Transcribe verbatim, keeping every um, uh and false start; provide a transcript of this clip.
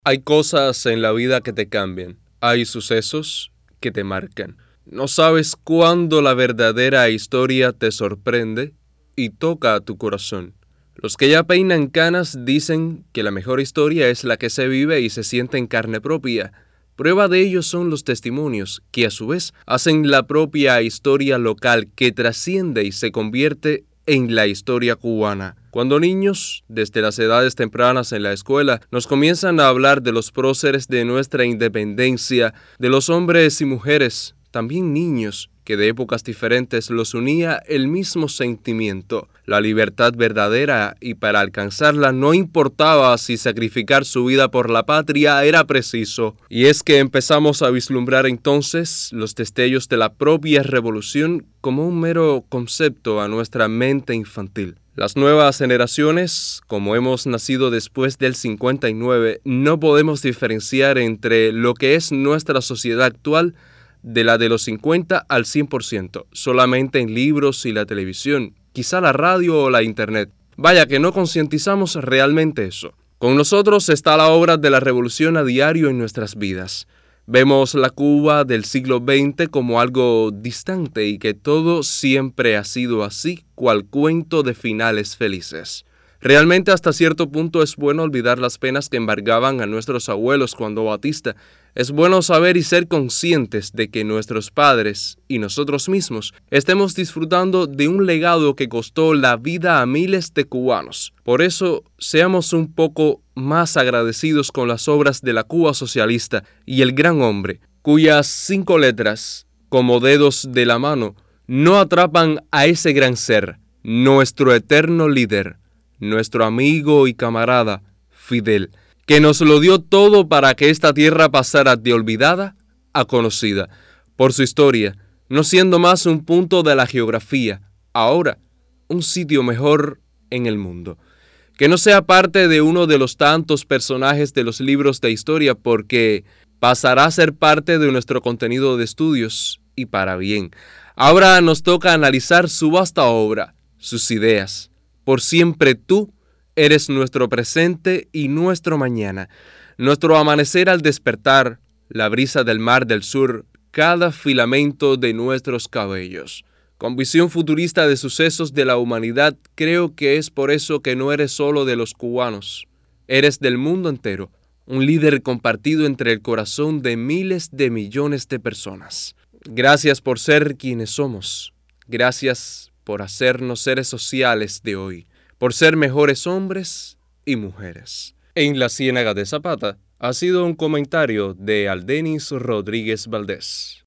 Hay cosas en la vida que te cambian. Hay sucesos que te marcan. No sabes cuándo la verdadera historia te sorprende y toca a tu corazón. Los que ya peinan canas dicen que la mejor historia es la que se vive y se siente en carne propia. Prueba de ello son los testimonios, que a su vez hacen la propia historia local que trasciende y se convierte en la historia cubana. Cuando niños, desde las edades tempranas en la escuela, nos comienzan a hablar de los próceres de nuestra independencia, de los hombres y mujeres, también niños, que de épocas diferentes los unía el mismo sentimiento, la libertad verdadera, y para alcanzarla no importaba si sacrificar su vida por la patria era preciso. Y es que empezamos a vislumbrar entonces los destellos de la propia revolución como un mero concepto a nuestra mente infantil. Las nuevas generaciones, como hemos nacido después del cincuenta y nueve, no podemos diferenciar entre lo que es nuestra sociedad actual de la de los cincuenta al cien por ciento, solamente en libros y la televisión, quizá la radio o la internet. Vaya que no concientizamos realmente eso. Con nosotros está la obra de la revolución a diario en nuestras vidas. Vemos la Cuba del siglo veinte como algo distante y que todo siempre ha sido así, cual cuento de finales felices. Realmente hasta cierto punto es bueno olvidar las penas que embargaban a nuestros abuelos cuando Batista. Es bueno saber y ser conscientes de que nuestros padres y nosotros mismos estemos disfrutando de un legado que costó la vida a miles de cubanos. Por eso, seamos un poco más agradecidos con las obras de la Cuba socialista y el gran hombre, cuyas cinco letras, como dedos de la mano, no atrapan a ese gran ser, nuestro eterno líder, nuestro amigo y camarada, Fidel, que nos lo dio todo para que esta tierra pasara de olvidada a conocida, por su historia, no siendo más un punto de la geografía, ahora un sitio mejor en el mundo. Que no sea parte de uno de los tantos personajes de los libros de historia, porque pasará a ser parte de nuestro contenido de estudios, y para bien. Ahora nos toca analizar su vasta obra, sus ideas. Por siempre tú eres nuestro presente y nuestro mañana, nuestro amanecer al despertar, la brisa del mar del sur, cada filamento de nuestros cabellos. Con visión futurista de sucesos de la humanidad, creo que es por eso que no eres solo de los cubanos, eres del mundo entero, un líder compartido entre el corazón de miles de millones de personas. Gracias por ser quienes somos, gracias por hacernos seres sociales de hoy, por ser mejores hombres y mujeres. En la Ciénaga de Zapata ha sido un comentario de Aldenis Rodríguez Valdés.